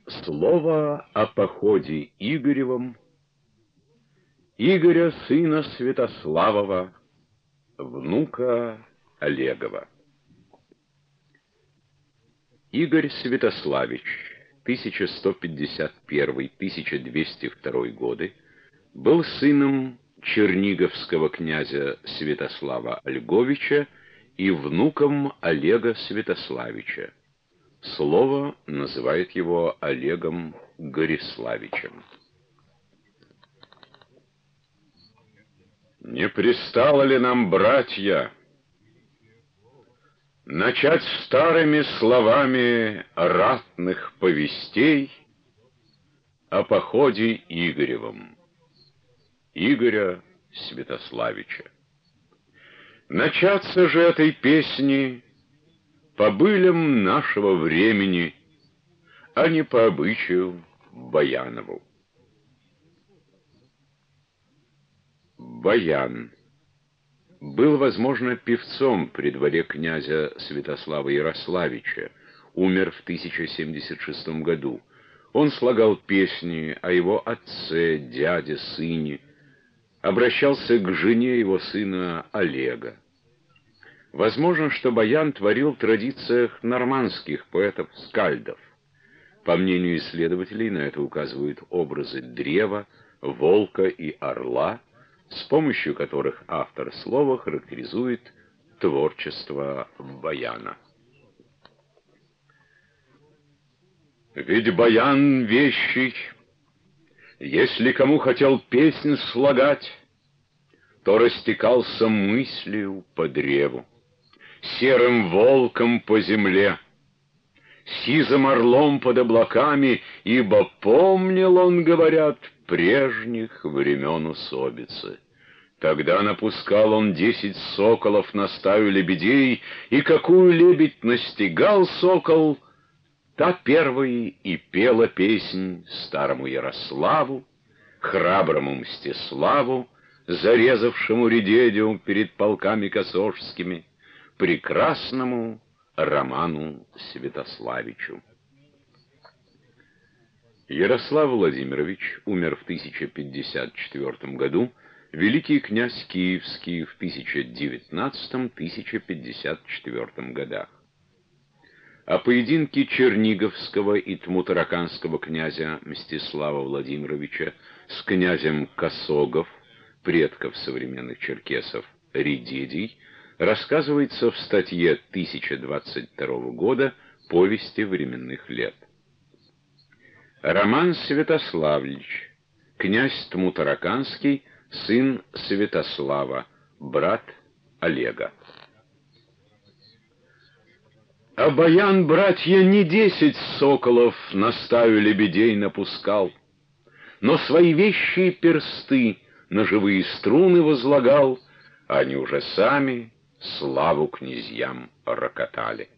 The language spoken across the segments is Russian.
Слово о походе Игоревом, Игоря, сына Святославова, внука Олегова. Игорь Святославич, 1151-1202 годы, был сыном черниговского князя Святослава Льговича и внуком Олега Святославича. Слово называет его Олегом Гориславичем. Не пристало ли нам, братья, начать старыми словами ратных повестей о походе Игоревом, Игоря Святославича? Начаться же этой песни по былям нашего времени, а не по обычаю Баянову. Баян был, возможно, певцом при дворе князя Святослава Ярославича, умер в 1076 году. Он слагал песни о его отце, дяде, сыне, обращался к жене его сына Олега. Возможно, что Баян творил в традициях нормандских поэтов-скальдов. По мнению исследователей, на это указывают образы древа, волка и орла, с помощью которых автор слова характеризует творчество Баяна. Ведь Баян вещий, если кому хотел песнь слагать, то растекался мыслью по древу, серым волком по земле, сизым орлом под облаками, ибо помнил он, говорят, прежних времен усобицы. Тогда напускал он 10 соколов на стаю лебедей, и какую лебедь настигал сокол, та первой и пела песнь старому Ярославу, храброму Мстиславу, зарезавшему Редедю перед полками косожскими, прекрасному Роману Святославичу. Ярослав Владимирович умер в 1054 году, великий князь Киевский в 1019-1054 годах. О поединке черниговского и тмутараканского князя Мстислава Владимировича с князем Косогов, предков современных черкесов, Редедий, рассказывается в статье 1022 года «Повести временных лет». Роман Святославич, князь Тмутараканский, сын Святослава, брат Олега. А Баян, братья, не 10 соколов на стаю лебедей напускал, но свои вещие персты на живые струны возлагал, они уже сами славу князьям рокотали.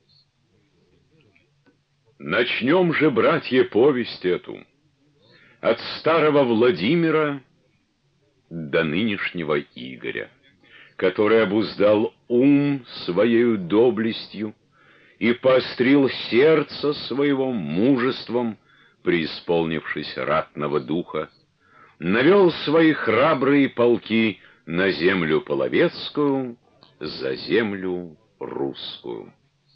Начнем же, братья, повесть эту от старого Владимира до нынешнего Игоря, который обуздал ум своею доблестью и поострил сердце своего мужеством, преисполнившись ратного духа, навел свои храбрые полки на землю половецкую, за землю русскую.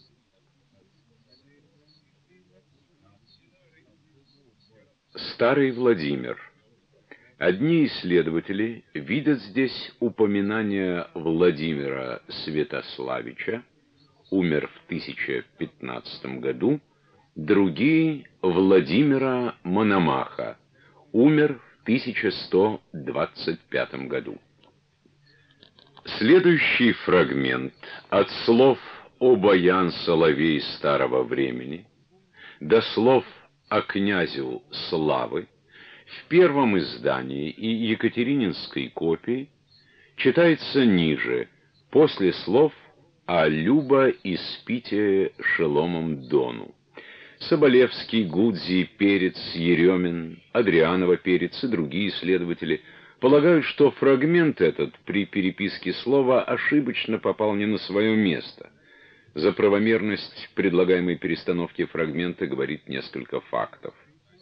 Старый Владимир. Одни исследователи видят здесь упоминание Владимира Святославича, умер в 1015 году, другие — Владимира Мономаха, умер в 1125 году. Следующий фрагмент от слов о Баян Соловей старого времени до слов о князю Славы в первом издании и екатерининской копии читается ниже, после слов о Люба испите шеломом Дону. Соболевский, Гудзи, Перец, Еремин, Адрианова, Перец и другие исследователи полагают, что фрагмент этот при переписке слова ошибочно попал не на свое место. За правомерность предлагаемой перестановки фрагмента говорит несколько фактов.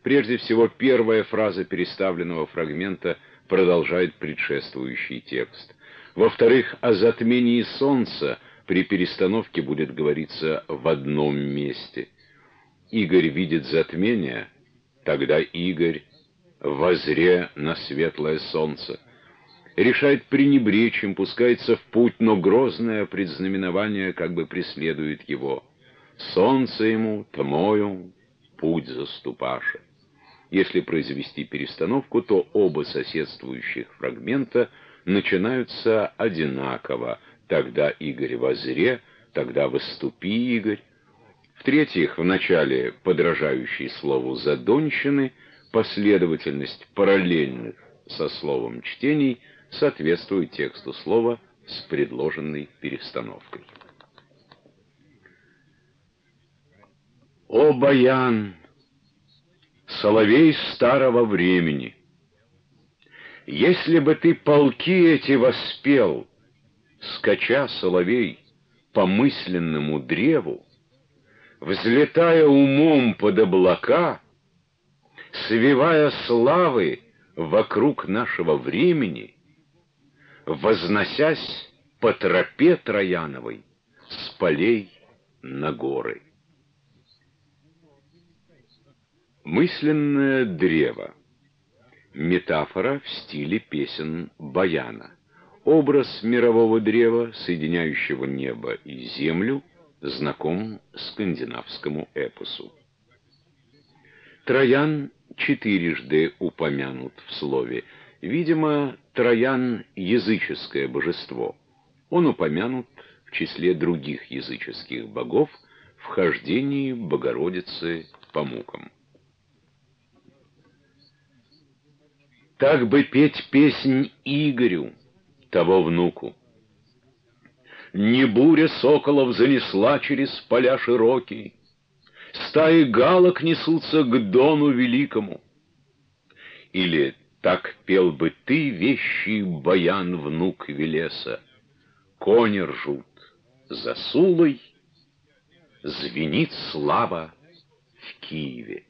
Прежде всего, первая фраза переставленного фрагмента продолжает предшествующий текст. Во-вторых, о затмении солнца при перестановке будет говориться в одном месте. Игорь видит затмение, тогда Игорь возре на светлое солнце. Решает пренебречь им, пускается в путь, но грозное предзнаменование как бы преследует его. Солнце ему, тмою, путь заступаше. Если произвести перестановку, то оба соседствующих фрагмента начинаются одинаково. Тогда Игорь возре, тогда выступи, Игорь. В-третьих, в начале подражающей слову задонщины последовательность параллельных со словом чтений соответствует тексту слова с предложенной перестановкой. О, баян, соловей старого времени! Если бы ты полки эти воспел, скача, соловей, по мысленному древу, взлетая умом под облака, свивая славы вокруг нашего времени, возносясь по тропе Трояновой с полей на горы. Мысленное древо. Метафора в стиле песен баяна. Образ мирового древа, соединяющего небо и землю, знаком скандинавскому эпосу. Троян четырежды упомянут в слове. Видимо, Троян — языческое божество. Он упомянут в числе других языческих богов в хождении Богородицы по мукам. Так бы петь песнь Игорю, того внуку. Не буря соколов занесла через поля широкие, стаи галок несутся к дону великому. Или так пел бы ты, вещий баян, внук Велеса. Кони ржут за Сулой, звенит слава в Киеве.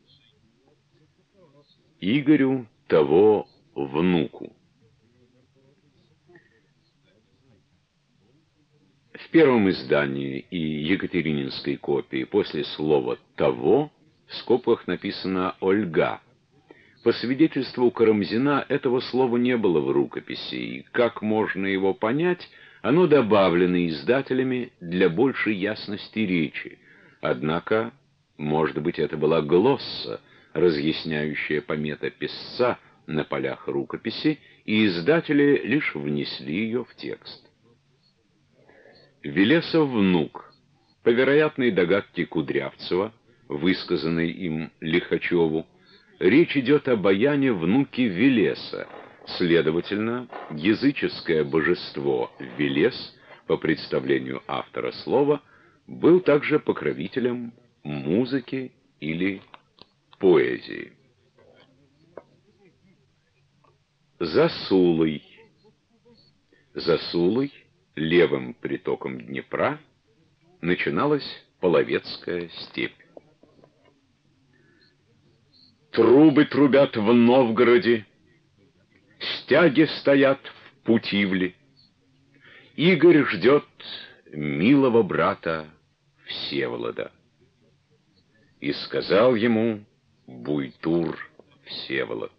Игорю, того внуку. В первом издании и екатерининской копии после слова «того» в скобках написано «Ольга». По свидетельству Карамзина, этого слова не было в рукописи, и, как можно его понять, оно добавлено издателями для большей ясности речи. Однако, может быть, это была глосса, разъясняющая помета писца на полях рукописи, и издатели лишь внесли ее в текст. Велесов внук, по вероятной догадке Кудрявцева, высказанной им Лихачеву, речь идет о баяне внуке Велеса. Следовательно, языческое божество Велес, по представлению автора слова, был также покровителем музыки или поэзии. За Сулой. За Сулой, левым притоком Днепра, начиналась Половецкая степь. Трубы трубят в Новгороде, стяги стоят в Путивле. Игорь ждет милого брата Всеволода. И сказал ему Буйтур Всеволод.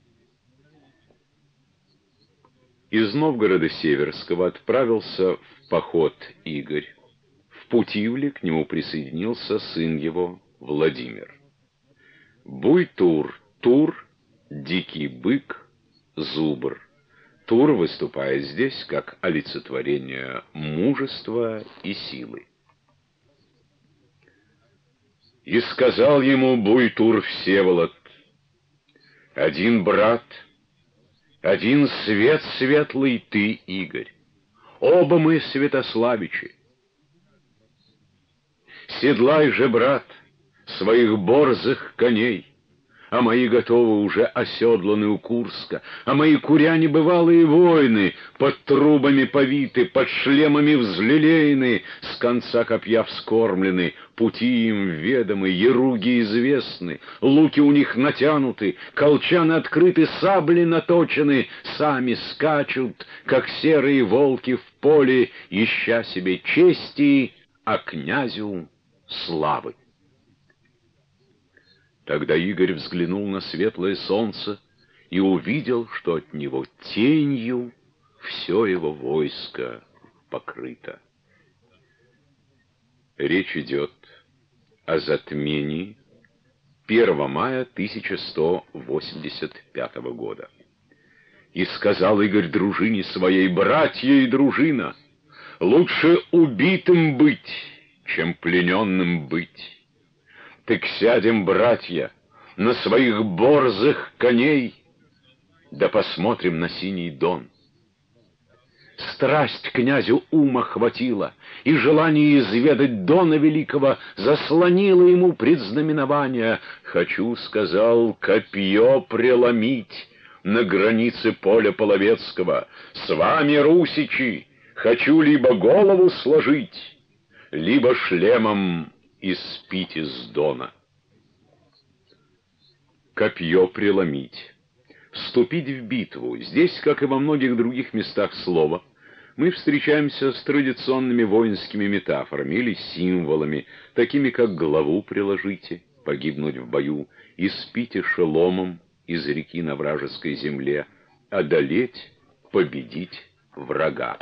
Из Новгорода Северского отправился в поход Игорь. В Путивле к нему присоединился сын его Владимир. Буйтур, Тур, дикий бык, зубр. Тур выступает здесь как олицетворение мужества и силы. И сказал ему Буйтур Всеволод: один брат, один свет светлый ты, Игорь, оба мы святославичи. Седлай же, брат, своих борзых коней, а мои готовы уже оседланы у Курска, а мои куряне бывалые воины, под трубами повиты, под шлемами взлелеены, с конца копья вскормлены, пути им ведомы, еруги известны, луки у них натянуты, колчаны открыты, сабли наточены, сами скачут, как серые волки в поле, ища себе чести, а князю славы. Тогда Игорь взглянул на светлое солнце и увидел, что от него тенью все его войско покрыто. Речь идет о затмении 1 мая 1185 года. «И сказал Игорь дружине своей: братья и дружина, лучше убитым быть, чем плененным быть. Так сядем, братья, на своих борзых коней, да посмотрим на синий Дон». Страсть князю ума хватила, и желание изведать Дона Великого заслонило ему предзнаменование. «Хочу, — сказал, — копье преломить на границе поля Половецкого. С вами, русичи, хочу либо голову сложить, либо шлемом испить из Дона». Копье преломить. Вступить в битву. Здесь, как и во многих других местах слова, мы встречаемся с традиционными воинскими метафорами или символами, такими как «главу приложите», «погибнуть в бою», «испите шеломом из реки на вражеской земле», «одолеть», «победить врага».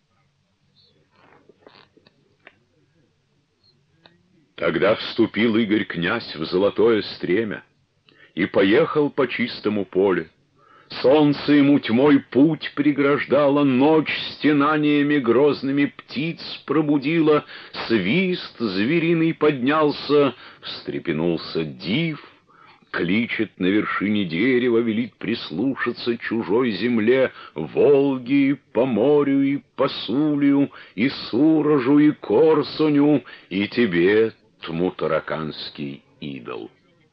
Тогда вступил Игорь князь в золотое стремя и поехал по чистому полю. Солнце ему тьмой путь преграждало, ночь стенаниями грозными птиц пробудила, свист звериный поднялся, встрепенулся див, кличет на вершине дерева, велит прислушаться чужой земле, Волги, по морю и по Сулью, и Сурожу, и Корсуню, и тебе, тмутараканский идол.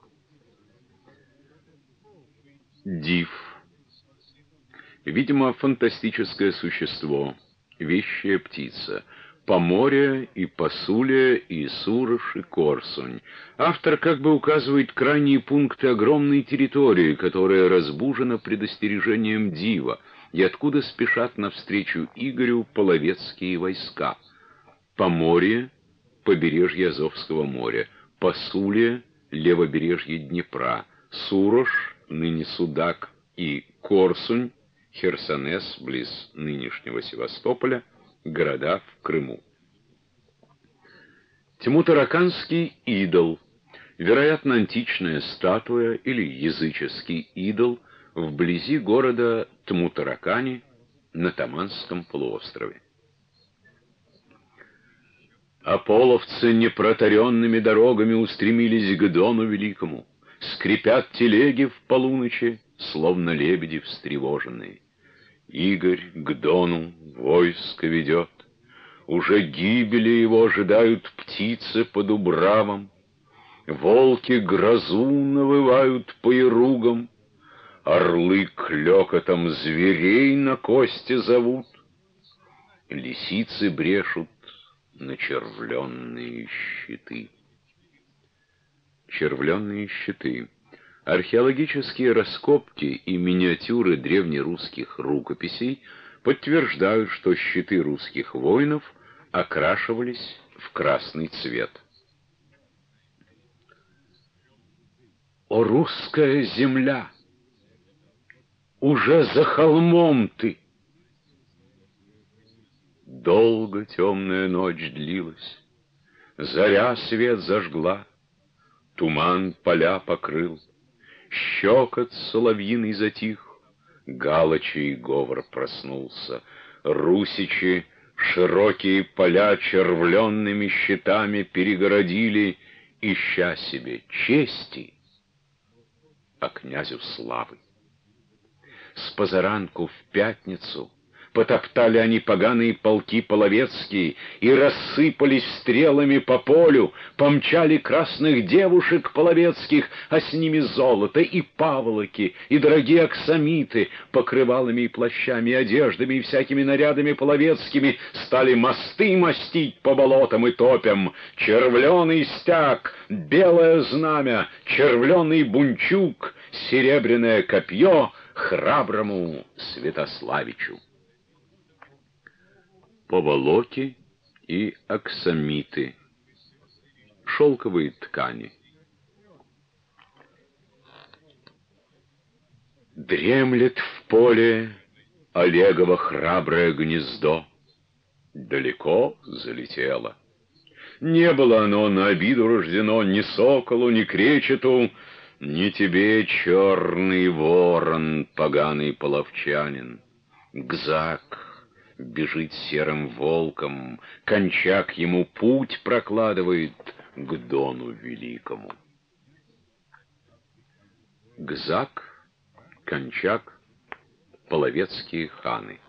Див. Видимо, фантастическое существо, вещая птица, Поморье и Посулия, и Сурож, и Корсунь. Автор как бы указывает крайние пункты огромной территории, которая разбужена предостережением Дива, и откуда спешат навстречу Игорю половецкие войска. Поморье — побережье Азовского моря, Посулия — левобережье Днепра, Сурож — ныне Судак, и Корсунь, Херсонес, близ нынешнего Севастополя, города в Крыму. Тмутараканский идол, вероятно, античная статуя или языческий идол вблизи города Тмутаракани на Таманском полуострове. А половцы непротаренными дорогами устремились к Дону Великому, скрипят телеги в полуночи, словно лебеди встревоженные. Игорь к Дону войско ведет, уже гибели его ожидают птицы по дубравам, волки грозу навывают по яругам, орлы клёкотом зверей на кости зовут, лисицы брешут на червленные щиты. Червленные щиты. Археологические раскопки и миниатюры древнерусских рукописей подтверждают, что щиты русских воинов окрашивались в красный цвет. О, русская земля! Уже за холмом ты! Долго темная ночь длилась, заря свет зажгла, туман поля покрыл, щекот соловьиный затих, галочий говор проснулся, русичи широкие поля червленными щитами перегородили, ища себе чести, а князю славы. С позаранку в пятницу Потоптали они поганые полки половецкие и рассыпались стрелами по полю, помчали красных девушек половецких, а с ними золото и паволоки, и дорогие аксамиты, покрывалами и плащами, и одеждами, и всякими нарядами половецкими, стали мосты мостить по болотам и топям, червленый стяг, белое знамя, червленый бунчук, серебряное копье храброму Святославичу. Поволоки и аксамиты, шелковые ткани. Дремлет в поле Олегово храброе гнездо, далеко залетело. Не было оно на обиду рождено ни соколу, ни кречету, ни тебе, черный ворон, поганый половчанин. Гзак бежит серым волком, Кончак ему путь прокладывает к Дону великому. Гзак, Кончак — половецкие ханы.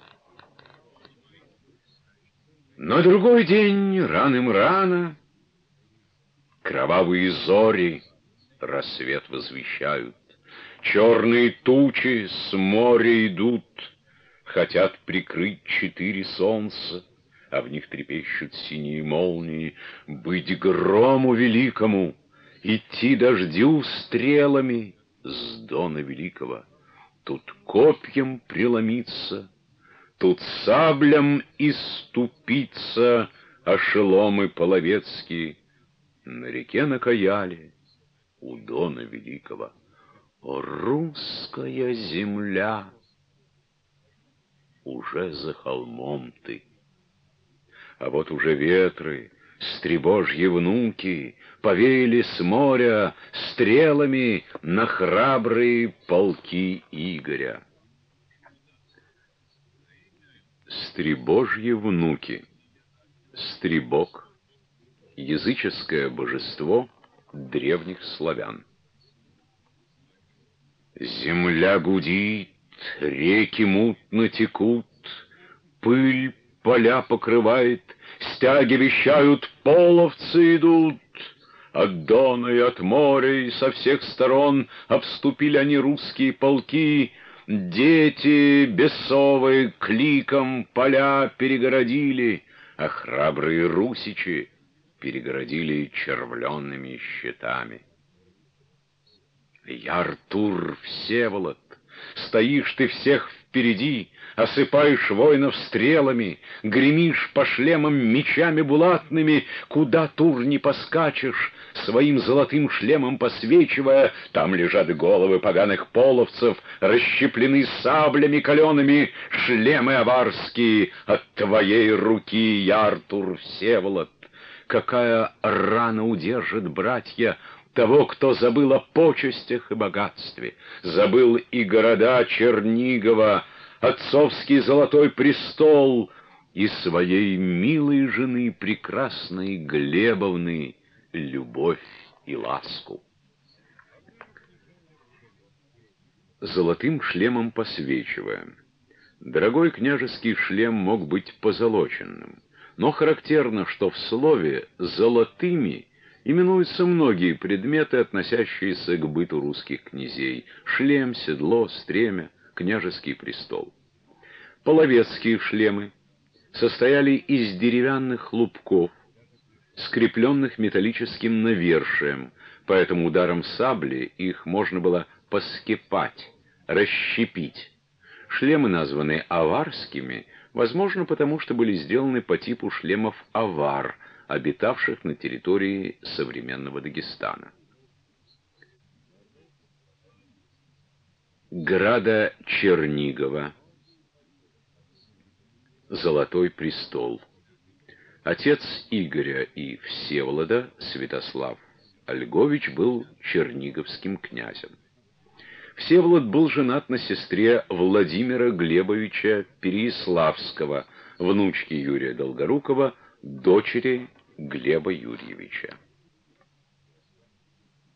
На другой день раным-рано кровавые зори рассвет возвещают. Черные тучи с моря идут, хотят прикрыть 4 солнца, а в них трепещут синие молнии. Быть грому великому, идти дождю стрелами с Дона великого. Тут копьем преломиться, тут саблям иступиться ошеломы половецкие. На реке на Каяле у Дона великого. О, русская земля! Уже за холмом ты. А вот уже ветры, стребожьи внуки, повеяли с моря стрелами на храбрые полки Игоря. Стребожьи внуки. Стребог — языческое божество древних славян. Земля гудит, реки мутно текут, пыль поля покрывает, стяги вещают, половцы идут. От Дона и от моря и со всех сторон обступили они русские полки. Дети бесовые кликом поля перегородили, а храбрые русичи перегородили червленными щитами. Я, Артур Всеволод, стоишь ты всех впереди, осыпаешь воинов стрелами, гремишь по шлемам мечами булатными, куда, Тур, не поскачешь, своим золотым шлемом посвечивая, там лежат головы поганых половцев, расщеплены саблями калеными, шлемы аварские от твоей руки, я, Артур Всеволод. Какая рана удержит, братья, того, кто забыл о почестях и богатстве, забыл и города Чернигова, отцовский золотой престол и своей милой жены прекрасной Глебовны любовь и ласку. Золотым шлемом посвечивая. Дорогой княжеский шлем мог быть позолоченным, но характерно, что в слове «золотыми» именуются многие предметы, относящиеся к быту русских князей: шлем, седло, стремя, княжеский престол. Половецкие шлемы состояли из деревянных хлупков, скрепленных металлическим навершием, поэтому ударом сабли их можно было поскипать, расщепить. Шлемы названы аварскими, возможно, потому что были сделаны по типу шлемов авар, обитавших на территории современного Дагестана. Града Чернигова. Золотой престол. Отец Игоря и Всеволода, Святослав Ольгович, был черниговским князем. Всеволод был женат на сестре Владимира Глебовича Переяславского, внучке Юрия Долгорукова, дочери Глеба Юрьевича.